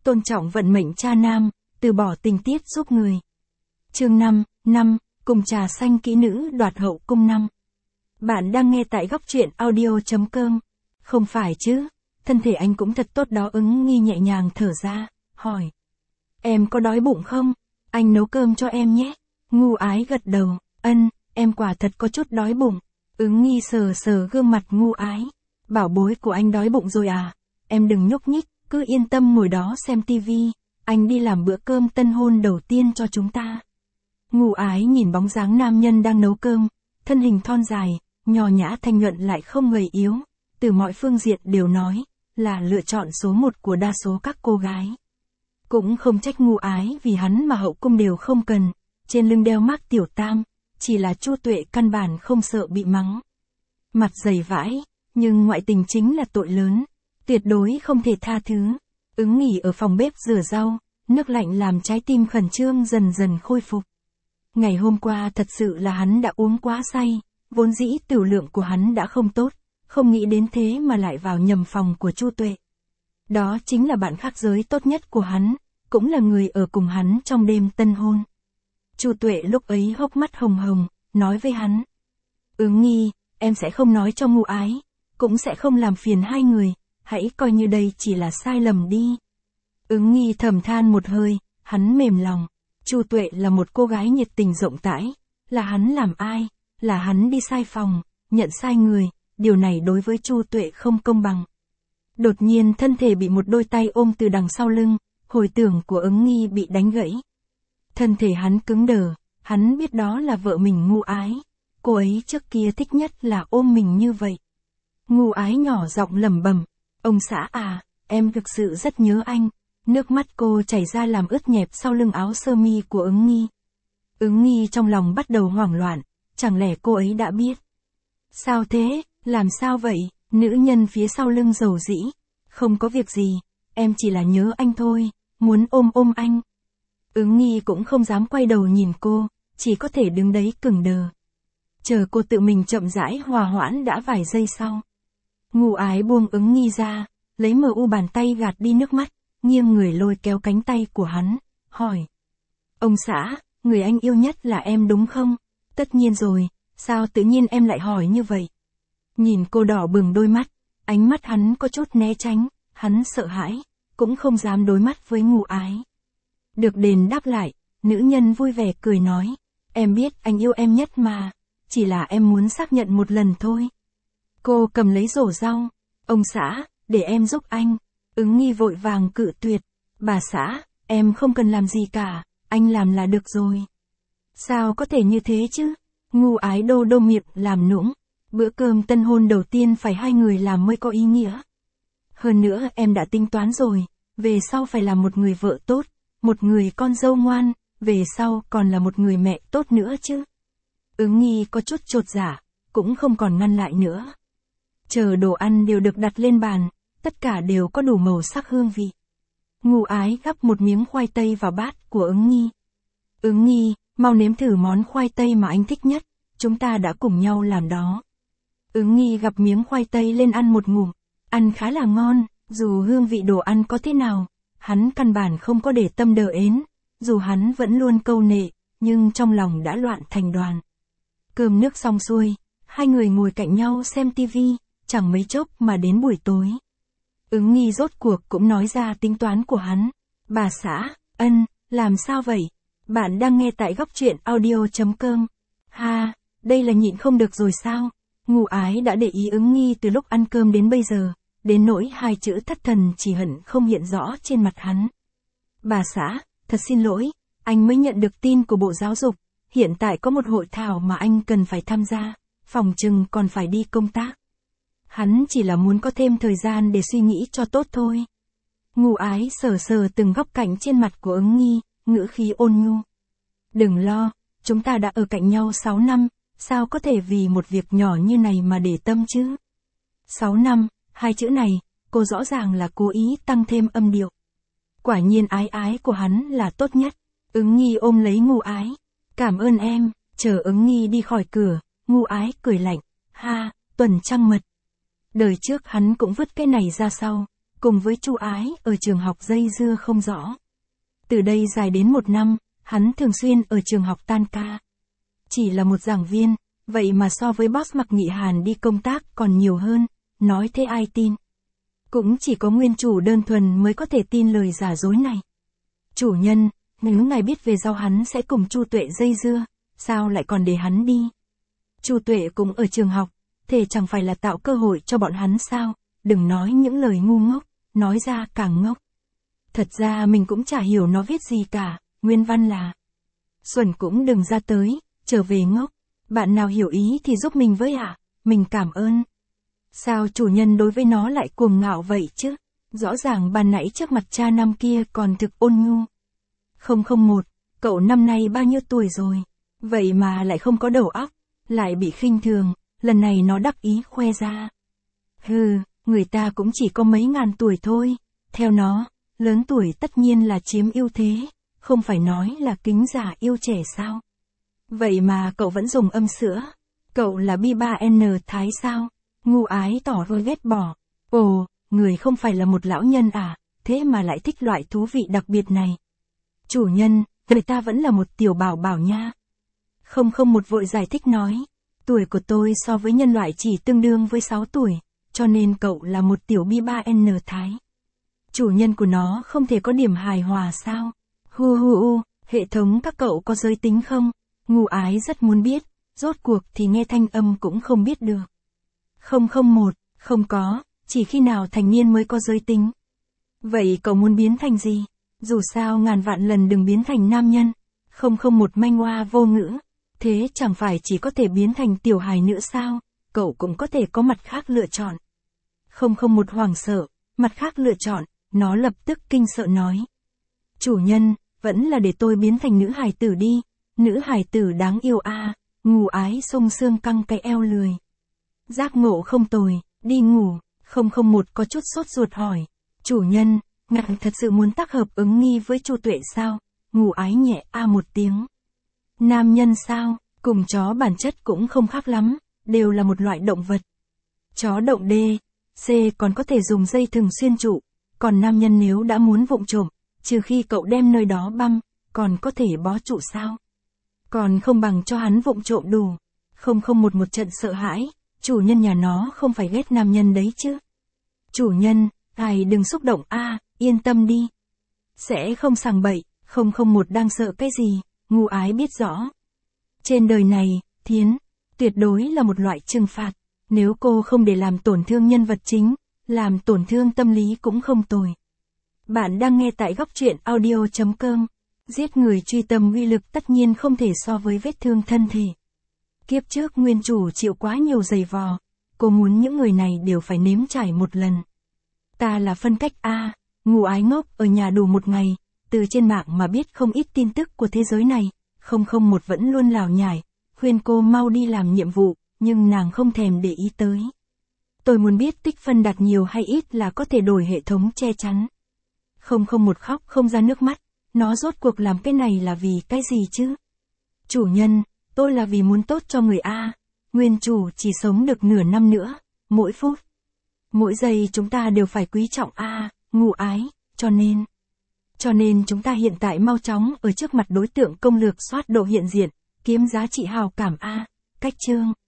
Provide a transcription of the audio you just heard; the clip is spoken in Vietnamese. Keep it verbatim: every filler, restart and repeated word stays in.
tôn trọng vận mệnh cha nam, từ bỏ tình tiết giúp người. Chương năm, năm, cùng trà xanh kỹ nữ đoạt hậu cung năm. Bạn đang nghe tại góc truyện audio chấm com. Không phải chứ, thân thể anh cũng thật tốt đó. Ứng Nghi nhẹ nhàng thở ra, hỏi. Em có đói bụng không? Anh nấu cơm cho em nhé. Ngu Ái gật đầu, ân, em quả thật có chút đói bụng. Ứng Nghi sờ sờ gương mặt Ngu Ái. Bảo bối của anh đói bụng rồi à? Em đừng nhúc nhích, cứ yên tâm ngồi đó xem tivi. Anh đi làm bữa cơm tân hôn đầu tiên cho chúng ta. Ngu Ái nhìn bóng dáng nam nhân đang nấu cơm, thân hình thon dài, nho nhã thanh nhuận lại không gầy yếu, từ mọi phương diện đều nói là lựa chọn số một của đa số các cô gái. Cũng không trách Ngu Ái vì hắn mà hậu cung đều không cần, trên lưng đeo mác tiểu tam, chỉ là Chu Tuệ căn bản không sợ bị mắng. Mặt dày vãi, nhưng ngoại tình chính là tội lớn, tuyệt đối không thể tha thứ. Ứng nghỉ ở phòng bếp rửa rau, nước lạnh làm trái tim khẩn trương dần dần khôi phục. Ngày hôm qua thật sự là hắn đã uống quá say, vốn dĩ tửu lượng của hắn đã không tốt, không nghĩ đến thế mà lại vào nhầm phòng của Chu Tuệ. Đó chính là bạn khác giới tốt nhất của hắn, cũng là người ở cùng hắn trong đêm tân hôn. Chu Tuệ lúc ấy hốc mắt hồng hồng, nói với hắn. Ứng Nghi, em sẽ không nói cho Ngu Ái, cũng sẽ không làm phiền hai người, hãy coi như đây chỉ là sai lầm đi. Ứng Nghi thầm than một hơi, hắn mềm lòng. Chu Tuệ là một cô gái nhiệt tình rộng rãi, là hắn làm ai, là hắn đi sai phòng, nhận sai người, điều này đối với Chu Tuệ không công bằng. Đột nhiên thân thể bị một đôi tay ôm từ đằng sau lưng, hồi tưởng của Ứng Nghi bị đánh gãy. Thân thể hắn cứng đờ, hắn biết đó là vợ mình Ngu Ái, cô ấy trước kia thích nhất là ôm mình như vậy. Ngu Ái nhỏ giọng lẩm bẩm, ông xã à, em thực sự rất nhớ anh. Nước mắt cô chảy ra làm ướt nhẹp sau lưng áo sơ mi của Ứng Nghi. Ứng Nghi trong lòng bắt đầu hoảng loạn, chẳng lẽ cô ấy đã biết? Sao thế, làm sao vậy? Nữ nhân phía sau lưng rầu rĩ. Không có việc gì, em chỉ là nhớ anh thôi, muốn ôm ôm anh. Ứng Nghi cũng không dám quay đầu nhìn cô, chỉ có thể đứng đấy cứng đờ. Chờ cô tự mình chậm rãi hòa hoãn đã vài giây sau. Ngu Ái buông Ứng Nghi ra, lấy mờ u bàn tay gạt đi nước mắt, nghiêng người lôi kéo cánh tay của hắn, hỏi. Ông xã, người anh yêu nhất là em đúng không? Tất nhiên rồi, sao tự nhiên em lại hỏi như vậy? Nhìn cô đỏ bừng đôi mắt, ánh mắt hắn có chút né tránh, hắn sợ hãi, cũng không dám đối mắt với Ngu Ái. Được đền đáp lại, nữ nhân vui vẻ cười nói, em biết anh yêu em nhất mà, chỉ là em muốn xác nhận một lần thôi. Cô cầm lấy rổ rau, ông xã, để em giúp anh. Ứng Nghi vội vàng cự tuyệt, bà xã, em không cần làm gì cả, anh làm là được rồi. Sao có thể như thế chứ? Ngu Ái đô đô miệng làm nũng, bữa cơm tân hôn đầu tiên phải hai người làm mới có ý nghĩa. Hơn nữa em đã tính toán rồi, về sau phải là một người vợ tốt, một người con dâu ngoan, về sau còn là một người mẹ tốt nữa chứ. Ứng Nghi có chút chột dạ, cũng không còn ngăn lại nữa. Chờ đồ ăn đều được đặt lên bàn, tất cả đều có đủ màu sắc hương vị. Ngu Ái gắp một miếng khoai tây vào bát của Ứng Nghi. Ứng Nghi, mau nếm thử món khoai tây mà anh thích nhất, chúng ta đã cùng nhau làm đó. Ứng Nghi gắp miếng khoai tây lên ăn một ngụm, ăn khá là ngon, dù hương vị đồ ăn có thế nào, hắn căn bản không có để tâm đờ ến, dù hắn vẫn luôn câu nệ, nhưng trong lòng đã loạn thành đoàn. Cơm nước xong xuôi, hai người ngồi cạnh nhau xem tivi, chẳng mấy chốc mà đến buổi tối. Ứng Nghi rốt cuộc cũng nói ra tính toán của hắn. Bà xã, ân, làm sao vậy? Bạn đang nghe tại góc truyện audio chấm com. Ha, đây là nhịn không được rồi sao? Ngu Ái đã để ý Ứng Nghi từ lúc ăn cơm đến bây giờ, đến nỗi hai chữ thất thần chỉ hận không hiện rõ trên mặt hắn. Bà xã, thật xin lỗi, anh mới nhận được tin của Bộ Giáo dục, hiện tại có một hội thảo mà anh cần phải tham gia, phòng chừng còn phải đi công tác. Hắn chỉ là muốn có thêm thời gian để suy nghĩ cho tốt thôi. Ngu Ái sờ sờ từng góc cạnh trên mặt của Ứng Nghi, ngữ khí ôn nhu. Đừng lo, chúng ta đã ở cạnh nhau sáu năm, sao có thể vì một việc nhỏ như này mà để tâm chứ? sáu năm, hai chữ này, cô rõ ràng là cố ý tăng thêm âm điệu. Quả nhiên ái ái của hắn là tốt nhất. Ứng Nghi ôm lấy Ngu Ái. Cảm ơn em, chờ Ứng Nghi đi khỏi cửa, Ngu Ái cười lạnh. Ha, tuần trăng mật. Đời trước hắn cũng vứt cái này ra sau, cùng với Chu Ái ở trường học dây dưa không rõ. Từ đây dài đến một năm, hắn thường xuyên ở trường học tan ca. Chỉ là một giảng viên, vậy mà so với boss Mạc Nghị Hàn đi công tác còn nhiều hơn, nói thế ai tin. Cũng chỉ có nguyên chủ đơn thuần mới có thể tin lời giả dối này. Chủ nhân, nếu ngài biết về sau hắn sẽ cùng Chu Tuệ dây dưa, sao lại còn để hắn đi? Chu Tuệ cũng ở trường học, thế chẳng phải là tạo cơ hội cho bọn hắn sao? Đừng nói những lời ngu ngốc, nói ra càng ngốc. Thật ra mình cũng chả hiểu nó viết gì cả, nguyên văn là Xuân cũng đừng ra tới, trở về ngốc. Bạn nào hiểu ý thì giúp mình với ạ, à? Mình cảm ơn. Sao chủ nhân đối với nó lại cuồng ngạo vậy chứ? Rõ ràng ban nãy trước mặt cha năm kia còn thực ôn nhu. Không không một, cậu năm nay bao nhiêu tuổi rồi? Vậy mà lại không có đầu óc, lại bị khinh thường, lần này nó đắc ý khoe ra. Hừ, người ta cũng chỉ có mấy ngàn tuổi thôi, theo nó, lớn tuổi tất nhiên là chiếm ưu thế, không phải nói là kính giả yêu trẻ sao? Vậy mà cậu vẫn dùng âm sữa, cậu là bi ba N Thái sao? Ngu Ái tỏ rồi ghét bỏ. Ồ, người không phải là một lão nhân à, thế mà lại thích loại thú vị đặc biệt này. Chủ nhân, người ta vẫn là một tiểu bảo bảo nha. Không không một vội giải thích nói, tuổi của tôi so với nhân loại chỉ tương đương với sáu tuổi, cho nên cậu là một tiểu bi ba N Thái. Chủ nhân của nó không thể có điểm hài hòa sao? Hu hu hu, hệ thống các cậu có giới tính không? Ngu Ái rất muốn biết, rốt cuộc thì nghe thanh âm cũng không biết được. Không không một, không có, chỉ khi nào thành niên mới có giới tính. Vậy cậu muốn biến thành gì? Dù sao ngàn vạn lần đừng biến thành nam nhân. Không không một manh hoa vô ngữ. Thế chẳng phải chỉ có thể biến thành tiểu hài nữa sao? Cậu cũng có thể có mặt khác lựa chọn. Không không một hoảng sợ, mặt khác lựa chọn, nó lập tức kinh sợ nói. Chủ nhân, vẫn là để tôi biến thành nữ hài tử đi. Nữ hài tử đáng yêu a. À. Ngu Ái xông xương căng cái eo lười. Giác ngộ không tồi, đi ngủ. Không không một có chút sốt ruột hỏi. Chủ nhân, ngài thật sự muốn tác hợp ứng nghi với Chu Tuệ sao? Ngu Ái nhẹ a một tiếng. Nam nhân sao? Cùng chó bản chất cũng không khác lắm, đều là một loại động vật. Chó động D, C còn có thể dùng dây thừng xuyên trụ, còn nam nhân nếu đã muốn vụng trộm, trừ khi cậu đem nơi đó băm, còn có thể bó trụ sao? Còn không bằng cho hắn vụng trộm đủ. Không không một một trận sợ hãi, chủ nhân nhà nó không phải ghét nam nhân đấy chứ. Chủ nhân, ngài đừng xúc động a, à, yên tâm đi. Sẽ không sằng bậy, không không một đang sợ cái gì, Ngu Ái biết rõ. Trên đời này, thiến, tuyệt đối là một loại trừng phạt, nếu cô không để làm tổn thương nhân vật chính, làm tổn thương tâm lý cũng không tồi. Bạn đang nghe tại góc truyện audio chấm com. Giết người truy tầm uy lực tất nhiên không thể so với vết thương thân thể. Kiếp trước nguyên chủ chịu quá nhiều giày vò, cô muốn những người này đều phải nếm trải một lần. Ta là phân cách A, Ngu Ái ngốc ở nhà đủ một ngày, từ trên mạng mà biết không ít tin tức của thế giới này, không không một vẫn luôn lảo nhải, khuyên cô mau đi làm nhiệm vụ, nhưng nàng không thèm để ý tới. Tôi muốn biết tích phân đạt nhiều hay ít là có thể đổi hệ thống che chắn. Không không một khóc không ra nước mắt, nó rốt cuộc làm cái này là vì cái gì chứ? Chủ nhân, tôi là vì muốn tốt cho người A, nguyên chủ chỉ sống được nửa năm nữa, mỗi phút, mỗi giây chúng ta đều phải quý trọng A, Ngu Ái, cho nên... Cho nên chúng ta hiện tại mau chóng ở trước mặt đối tượng công lược soát độ hiện diện, kiếm giá trị hào cảm A, cách chương.